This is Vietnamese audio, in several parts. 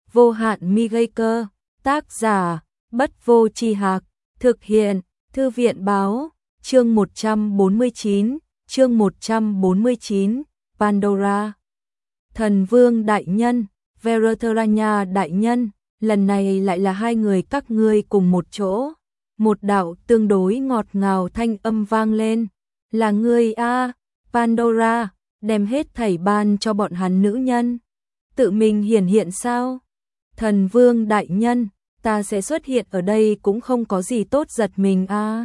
Vô hạn mi gây cơ, tác giả, Bất Vô Tri Hạc, thực hiện, Thư viện báo, chương 149, Pandora. Thần Vương đại nhân, Veratharaña đại nhân, lần này lại là hai người các ngươi cùng một chỗ. Một đạo tương đối ngọt ngào thanh âm vang lên, là ngươi a, Pandora, đem hết thảy ban cho bọn hắn nữ nhân. Tự mình hiển hiện sao? Thần Vương đại nhân, ta sẽ xuất hiện ở đây cũng không có gì tốt giật mình a.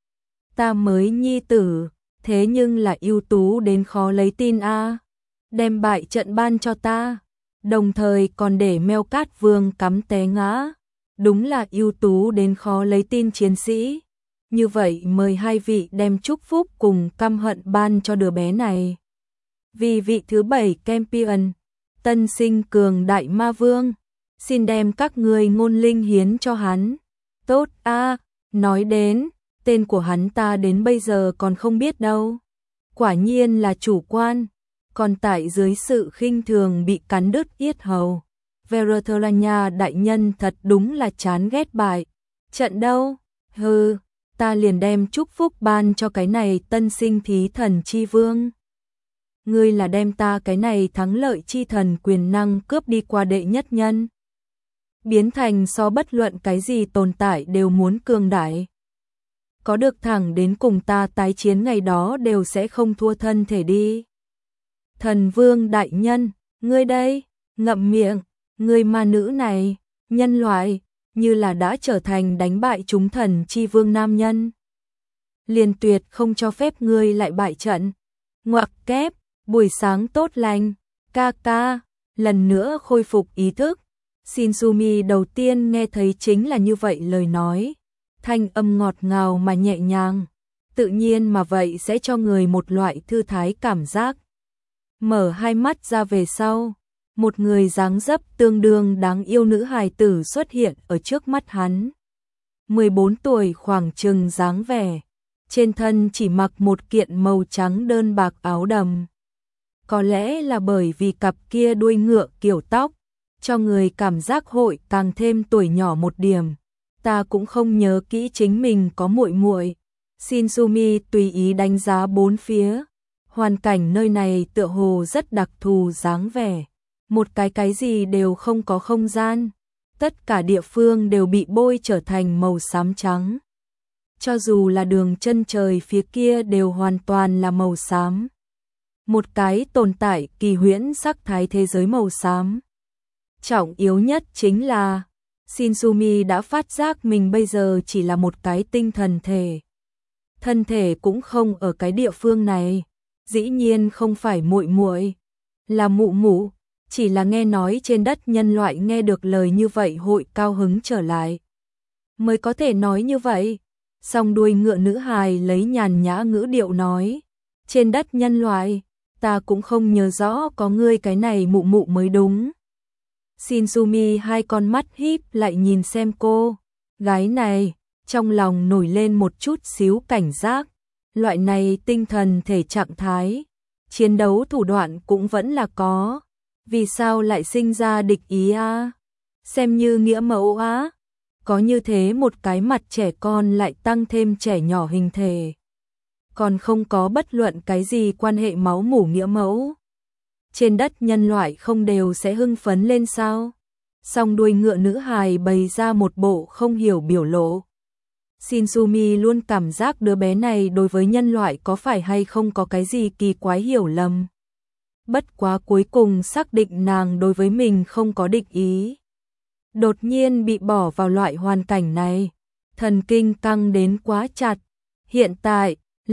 Ta mới nhi tử, thế nhưng là ưu tú đến khó lấy tin a. Đem bại trận ban cho ta, đồng thời còn để Meo Cát Vương cắm té ngã. Đúng là ưu tú đến khó lấy tin chiến sĩ. Như vậy mời hai vị đem chúc phúc cùng căm hận ban cho đứa bé này. Vì vị thứ 7 Champion, tân sinh cường đại ma vương, xin đem các ngươi ngôn linh hiến cho hắn. Tốt a, nói đến, tên của hắn ta đến bây giờ còn không biết đâu. Quả nhiên là chủ quan, còn tại dưới sự khinh thường bị cắn đứt yết hầu. Veratharaña đại nhân thật đúng là chán ghét bại trận đâu. Hừ, ta liền đem chúc phúc ban cho cái này tân sinh thí thần chi vương. Ngươi là đem ta cái này thắng lợi chi thần quyền năng cướp đi qua đệ nhất nhân, biến thành so bất luận cái gì tồn tại đều muốn cường đại. Có được thẳng đến cùng ta tái chiến ngày đó đều sẽ không thua thân thể đi. Thần Vương đại nhân, ngươi đây, ngậm miệng, ngươi ma nữ này, nhân loại, như là đã trở thành đánh bại chúng thần chi vương nam nhân. Liền tuyệt không cho phép ngươi lại bại trận. Ngoặc kép, buổi sáng tốt lành, ca ca, lần nữa khôi phục ý thức. Shinsumi đầu tiên nghe thấy chính là như vậy lời nói. Thanh âm ngọt ngào mà nhẹ nhàng, tự nhiên mà vậy sẽ cho người một loại thư thái cảm giác. Mở hai mắt ra về sau, một người dáng dấp tương đương đáng yêu nữ hài tử xuất hiện ở trước mắt hắn. 14 tuổi khoảng chừng dáng vẻ, trên thân chỉ mặc một kiện màu trắng đơn bạc áo đầm. Có lẽ là bởi vì cặp kia đuôi ngựa kiểu tóc, cho người cảm giác hội càng thêm tuổi nhỏ một điểm. Ta cũng không nhớ kỹ chính mình có muội muội. Shinsumi tùy ý đánh giá bốn phía. Hoàn cảnh nơi này tựa hồ rất đặc thù dáng vẻ. Một cái gì đều không có không gian. Tất cả địa phương đều bị bôi trở thành màu xám trắng. Cho dù là đường chân trời phía kia đều hoàn toàn là màu xám. Một cái tồn tại kỳ huyễn sắc thái thế giới màu xám. Trọng yếu nhất chính là Shinsumi đã phát giác mình bây giờ chỉ là một cái tinh thần thể. Thân thể cũng không ở cái địa phương này, dĩ nhiên không phải muội muội, là mụ mụ, chỉ là nghe nói trên đất nhân loại nghe được lời như vậy hội cao hứng trở lại. Mới có thể nói như vậy. Song đuôi ngựa nữ hài lấy nhàn nhã ngữ điệu nói, trên đất nhân loại, ta cũng không nhớ rõ có ngươi cái này mụ mụ mới đúng. Shinsumi hai con mắt híp lại nhìn xem cô gái này, trong lòng nổi lên một chút xíu cảnh giác. Loại này tinh thần thể trạng thái, chiến đấu thủ đoạn cũng vẫn là có. Vì sao lại sinh ra địch ý a? Xem như nghĩa mẫu á. Có như thế một cái mặt trẻ con lại tăng thêm trẻ nhỏ hình thể. Còn không có bất luận cái gì quan hệ máu mủ nghĩa mẫu. Trên đất nhân loại không đều sẽ hưng phấn lên sao? Song đuôi ngựa nữ hài bày ra một bộ không hiểu biểu lộ. Shinsumi luôn cảm giác đứa bé này đối với nhân loại có phải hay không có cái gì kỳ quái hiểu lầm. Bất quá cuối cùng xác định nàng đối với mình không có địch ý. Đột nhiên bị bỏ vào loại hoàn cảnh này, thần kinh căng đến quá chặt. Hiện tại,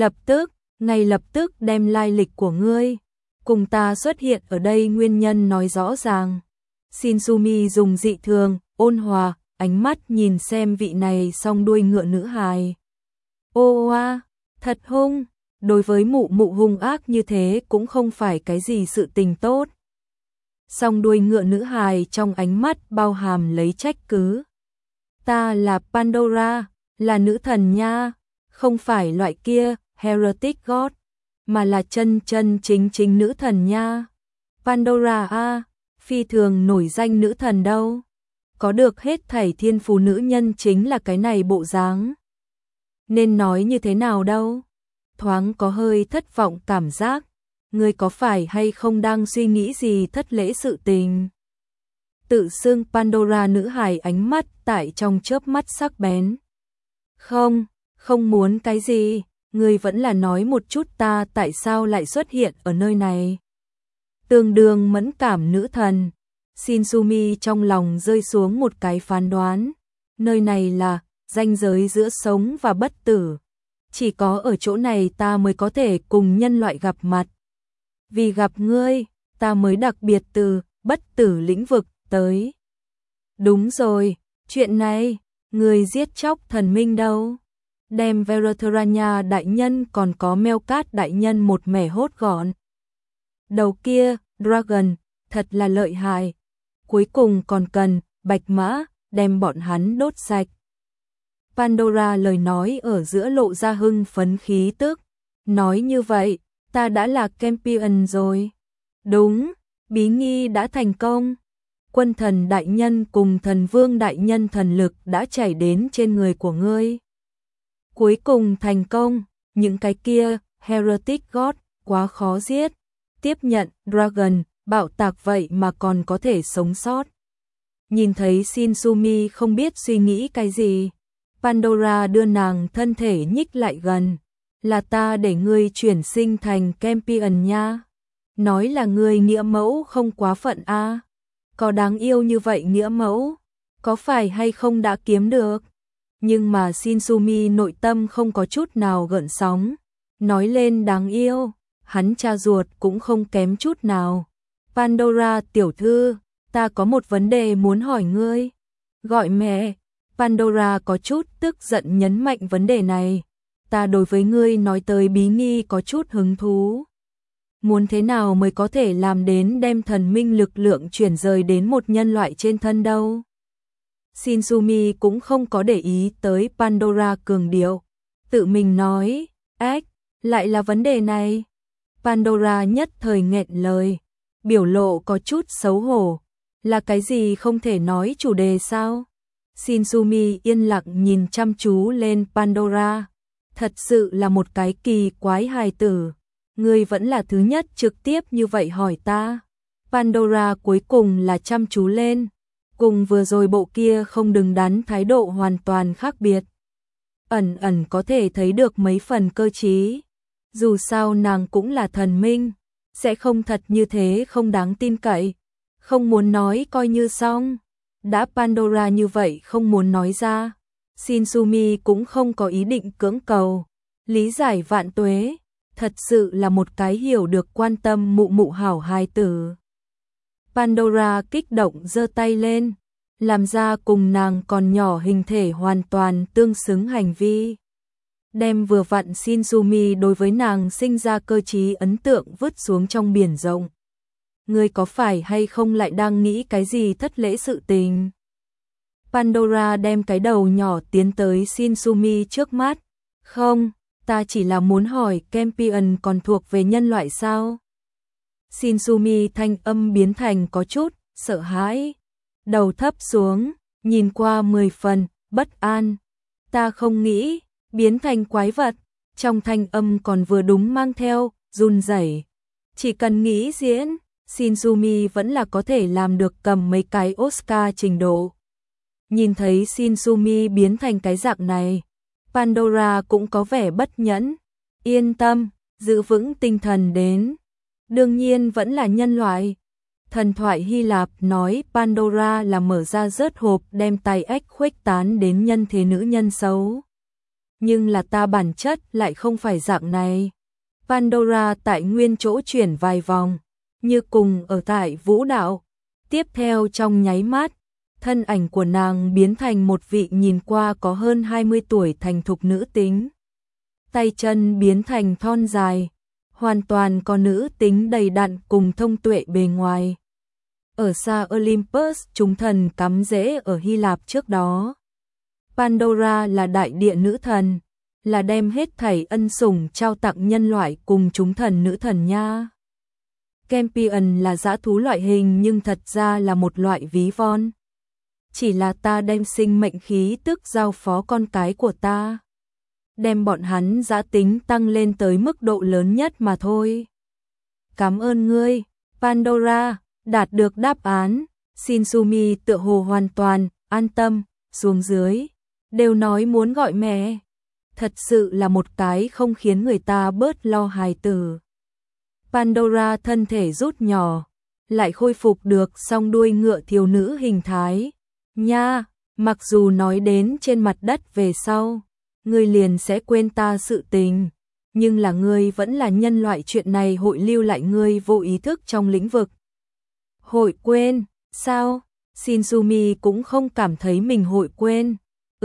ngay lập tức đem lai lịch của ngươi cùng ta xuất hiện ở đây nguyên nhân nói rõ ràng. Shinsumi dùng dị thường, ôn hòa, ánh mắt nhìn xem vị này song đuôi ngựa nữ hài. Ô oa, thật hung, đối với mụ mụ hung ác như thế cũng không phải cái gì sự tình tốt. Song đuôi ngựa nữ hài trong ánh mắt bao hàm lấy trách cứ. Ta là Pandora, là nữ thần nha, không phải loại kia, heretic god, mà là chân chính nữ thần nha. Pandora a, phi thường nổi danh nữ thần đâu. Có được hết thảy thiên phú nữ nhân chính là cái này bộ dáng. Nên nói như thế nào đâu? Thoáng có hơi thất vọng cảm giác. Ngươi có phải hay không đang suy nghĩ gì thất lễ sự tình? Tự xưng Pandora nữ hài ánh mắt tại trong chớp mắt sắc bén. Không, không muốn cái gì, ngươi vẫn là nói một chút ta tại sao lại xuất hiện ở nơi này. Tương đương mẫn cảm nữ thần, Shinsumi trong lòng rơi xuống một cái phán đoán. Nơi này là ranh giới giữa sống và bất tử. Chỉ có ở chỗ này ta mới có thể cùng nhân loại gặp mặt. Vì gặp ngươi, ta mới đặc biệt từ bất tử lĩnh vực tới. Đúng rồi, chuyện này, ngươi giết chóc thần minh đâu? Đem Verathuranya đại nhân còn có Melkat đại nhân một mẻ hốt gọn. Đầu kia, Dragon, thật là lợi hại. Cuối cùng còn cần, bạch mã, đem bọn hắn đốt sạch. Pandora lời nói ở giữa lộ ra hưng phấn khí tức. Nói như vậy, ta đã là champion rồi. Đúng, bí nghi đã thành công. Quân thần đại nhân cùng thần vương đại nhân thần lực đã chảy đến trên người của ngươi. Cuối cùng thành công, những cái kia, Heretic God, quá khó giết. Tiếp nhận, Dragon, bạo tạc vậy mà còn có thể sống sót. Nhìn thấy Shinsumi không biết suy nghĩ cái gì. Pandora đưa nàng thân thể nhích lại gần. Là ta để ngươi chuyển sinh thành champion nha. Nói là ngươi nghĩa mẫu không quá phận a. Có đáng yêu như vậy nghĩa mẫu, có phải hay không đã kiếm được? Nhưng mà Shinsumi nội tâm không có chút nào gợn sóng. Nói lên đáng yêu, hắn cha ruột cũng không kém chút nào. Pandora tiểu thư, ta có một vấn đề muốn hỏi ngươi. Gọi mẹ. Pandora có chút tức giận nhấn mạnh vấn đề này. Ta đối với ngươi nói tới bí nghi có chút hứng thú. Muốn thế nào mới có thể làm đến đem thần minh lực lượng chuyển rời đến một nhân loại trên thân đâu? Shinsumi cũng không có để ý tới Pandora cường điệu. Tự mình nói, ếch, lại là vấn đề này. Pandora nhất thời nghẹn lời, biểu lộ có chút xấu hổ. Là cái gì không thể nói chủ đề sao? Shinsumi yên lặng nhìn chăm chú lên Pandora. Thật sự là một cái kỳ quái hài tử. Ngươi vẫn là thứ nhất trực tiếp như vậy hỏi ta. Pandora cuối cùng là chăm chú lên. Cùng vừa rồi bộ kia không đứng đắn thái độ hoàn toàn khác biệt. Ẩn ẩn có thể thấy được mấy phần cơ trí. Dù sao nàng cũng là thần minh. Sẽ không thật như thế không đáng tin cậy. Không muốn nói coi như xong. Đã Pandora như vậy không muốn nói ra. Shinsumi cũng không có ý định cưỡng cầu. Lý giải vạn tuế. Thật sự là một cái hiểu được quan tâm mụ mụ hảo hài tử. Pandora kích động giơ tay lên, làm ra cùng nàng còn nhỏ hình thể hoàn toàn tương xứng hành vi. Đem vừa vặn Shinsumi đối với nàng sinh ra cơ trí ấn tượng vứt xuống trong biển rộng. Ngươi có phải hay không lại đang nghĩ cái gì thất lễ sự tình? Pandora đem cái đầu nhỏ tiến tới Shinsumi trước mắt. Không, ta chỉ là muốn hỏi champion còn thuộc về nhân loại sao? Shinsumi thanh âm biến thành có chút sợ hãi, đầu thấp xuống, nhìn qua 10 phần bất an. Ta không nghĩ biến thành quái vật, trong thanh âm còn vừa đúng mang theo run rẩy. Chỉ cần nghĩ diễn, Shinsumi vẫn là có thể làm được cầm mấy cái Oscar trình độ. Nhìn thấy Shinsumi biến thành cái dạng này, Pandora cũng có vẻ bất nhẫn. Yên tâm, giữ vững tinh thần đến. Đương nhiên vẫn là nhân loại. Thần thoại Hy Lạp nói Pandora là mở ra rớt hộp đem tay ếch khuếch tán đến nhân thế nữ nhân xấu. Nhưng là ta bản chất lại không phải dạng này. Pandora tại nguyên chỗ chuyển vài vòng, như cùng ở tại vũ đạo. Tiếp theo trong nháy mắt, thân ảnh của nàng biến thành một vị nhìn qua có hơn 20 tuổi thành thục nữ tính. Tay chân biến thành thon dài, hoàn toàn có nữ tính đầy đặn cùng thông tuệ bề ngoài. Ở xa Olympus, chúng thần cắm rễ ở Hy Lạp trước đó. Pandora là đại địa nữ thần, là đem hết thảy ân sủng trao tặng nhân loại cùng chúng thần nữ thần nha. Campion là dã thú loại hình nhưng thật ra là một loại ví von. Chỉ là ta đem sinh mệnh khí tức giao phó con cái của ta. Đem bọn hắn dã tính tăng lên tới mức độ lớn nhất mà thôi. Cảm ơn ngươi, Pandora, đạt được đáp án. Shinsumi tựa hồ hoàn toàn an tâm, xuống dưới đều nói muốn gọi mẹ. Thật sự là một cái không khiến người ta bớt lo hài tử. Pandora thân thể rút nhỏ, lại khôi phục được song đuôi ngựa thiếu nữ hình thái. Nha, mặc dù nói đến trên mặt đất về sau, ngươi liền sẽ quên ta sự tình, nhưng là ngươi vẫn là nhân loại, chuyện này hội lưu lại ngươi vô ý thức trong lĩnh vực. Hội quên, sao? Shinsumi cũng không cảm thấy mình hội quên.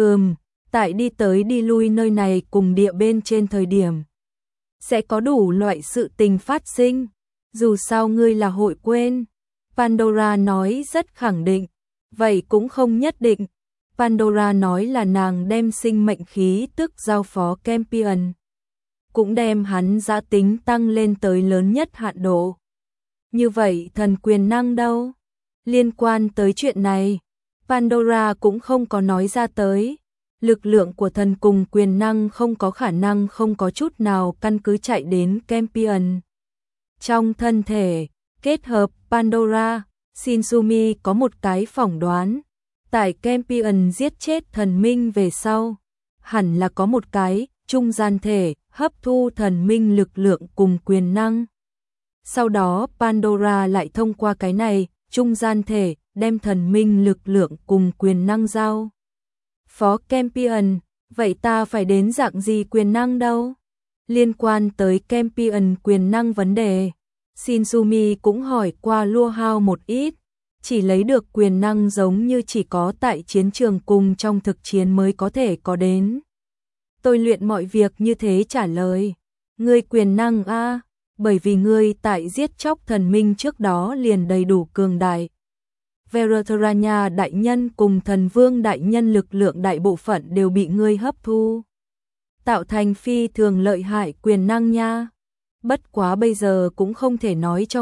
Tại đi tới đi lui nơi này cùng địa bên trên thời điểm, sẽ có đủ loại sự tình phát sinh, dù sao ngươi là hội quên. Pandora nói rất khẳng định, vậy cũng không nhất định. Pandora nói là nàng đem sinh mệnh khí tức giao phó Campion, cũng đem hắn dã tính tăng lên tới lớn nhất hạn độ. Như vậy thần quyền năng đâu? Liên quan tới chuyện này, Pandora cũng không có nói ra tới. Lực lượng của thần cùng quyền năng không có khả năng không có chút nào căn cứ chạy đến Campion. Trong thân thể, kết hợp Pandora, Shinsumi có một cái phỏng đoán. Tại Campion giết chết thần minh về sau, hẳn là có một cái trung gian thể hấp thu thần minh lực lượng cùng quyền năng. Sau đó Pandora lại thông qua cái này, trung gian thể, đem thần minh lực lượng cùng quyền năng giao phó Campion. Vậy ta phải đến dạng gì quyền năng đâu? Liên quan tới Campion quyền năng vấn đề, Shinsumi cũng hỏi qua Lua Hao một ít, chỉ lấy được quyền năng giống như chỉ có tại chiến trường cùng trong thực chiến mới có thể có đến. Tôi luyện mọi việc như thế trả lời. Ngươi quyền năng a, bởi vì ngươi tại giết chóc thần minh trước đó liền đầy đủ cường đại. Veratharanya đại nhân cùng thần vương đại nhân lực lượng đại bộ phận đều bị ngươi hấp thu, tạo thành phi thường lợi hại quyền năng nha. Bất quá bây giờ cũng không thể nói cho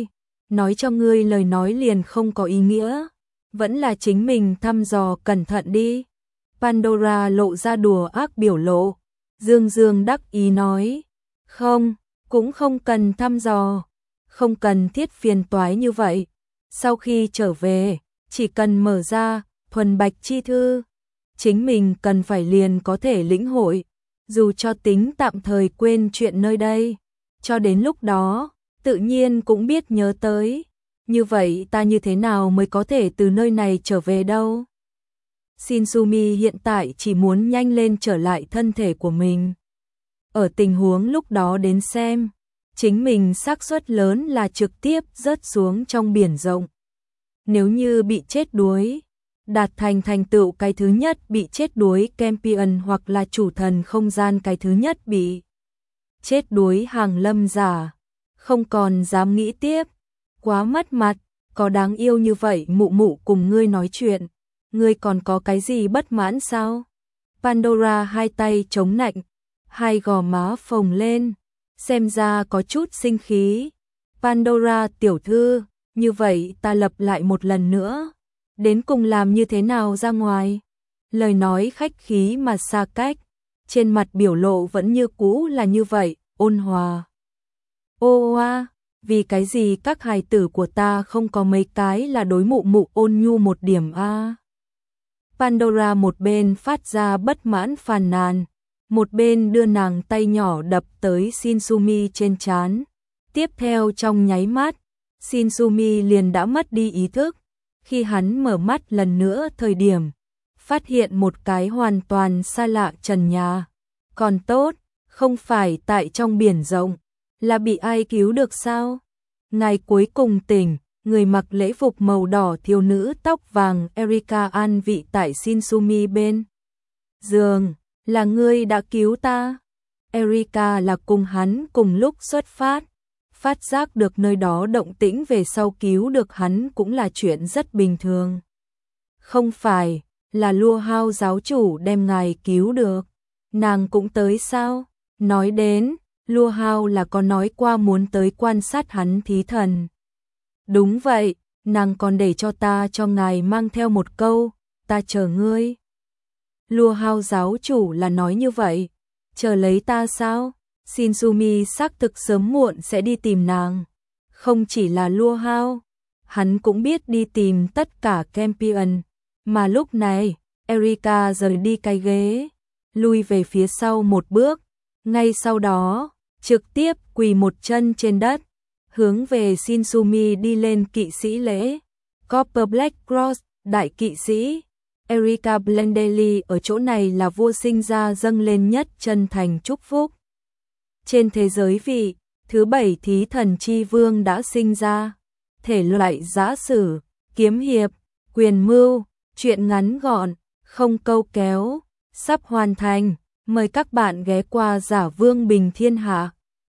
ngươi lời nói liền không có ý nghĩa, vẫn là chính mình thăm dò cẩn thận đi. Pandora lộ ra đùa ác biểu lộ, dương dương đắc ý nói, không, cũng không cần thăm dò, không cần thiết phiền toái như vậy. Sau khi trở về, chỉ cần mở ra thuần bạch chi thư, chính mình cần phải liền có thể lĩnh hội, dù cho tính tạm thời quên chuyện nơi đây, cho đến lúc đó, tự nhiên cũng biết nhớ tới. Như vậy ta như thế nào mới có thể từ nơi này trở về đâu? Shinsumi hiện tại chỉ muốn nhanh lên trở lại thân thể của mình. Ở tình huống lúc đó đến xem, chính mình xác suất lớn là trực tiếp rớt xuống trong biển rộng. Nếu như bị chết đuối, đạt thành thành tựu cái thứ nhất bị chết đuối Campion hoặc là chủ thần không gian cái thứ nhất bị chết đuối hàng lâm giả, không còn dám nghĩ tiếp, quá mất mặt, có đáng yêu như vậy mụ mụ cùng ngươi nói chuyện, ngươi còn có cái gì bất mãn sao? Pandora hai tay chống nạnh, hai gò má phồng lên, xem ra có chút sinh khí. Pandora tiểu thư, như vậy ta lặp lại một lần nữa, đến cùng làm như thế nào ra ngoài? Lời nói khách khí mà xa cách, trên mặt biểu lộ vẫn như cũ là như vậy, ôn hòa. Ô oa, vì cái gì các hài tử của ta không có mấy cái là đối mụ mụ ôn nhu một điểm a? Pandora một bên phát ra bất mãn phàn nàn, một bên đưa nàng tay nhỏ đập tới Shinsumi trên trán. Tiếp theo trong nháy mắt, Shinsumi liền đã mất đi ý thức. Khi hắn mở mắt lần nữa thời điểm, phát hiện một cái hoàn toàn xa lạ trần nhà. Còn tốt, không phải tại trong biển rộng, là bị ai cứu được sao? Ngày cuối cùng tỉnh, người mặc lễ phục màu đỏ thiếu nữ tóc vàng Erika an vị tại Shinsumi bên giường, là ngươi đã cứu ta. Erika là cùng hắn cùng lúc xuất phát giác được nơi đó động tĩnh về sau cứu được hắn cũng là chuyện rất bình thường. Không phải, là Lua Hao giáo chủ đem ngài cứu được. Nàng cũng tới sao? Nói đến, Lua Hao là có nói qua muốn tới quan sát hắn thí thần. Đúng vậy, nàng còn để cho ta cho ngài mang theo một câu, ta chờ ngươi. Lua Hao giáo chủ là nói như vậy, chờ lấy ta sao? Shinzumi xác thực sớm muộn sẽ đi tìm nàng. Không chỉ là Lua Hao, hắn cũng biết đi tìm tất cả Campion. Mà lúc này, Erika rời đi cái ghế, lui về phía sau một bước, ngay sau đó, trực tiếp quỳ một chân trên đất, hướng về Shinzumi đi lên kỵ sĩ lễ. Copper Black Cross, đại kỵ sĩ. Erika Blendeley ở chỗ này là vua sinh ra dâng lên nhất chân thành chúc phúc. Trên thế giới vị, thứ 7 thí thần chi vương đã sinh ra. Thể loại giã sử, kiếm hiệp, quyền mưu, truyện ngắn gọn, không câu kéo, sắp hoàn thành. Mời các bạn ghé qua Giả Vương Bình Thiên Hạ.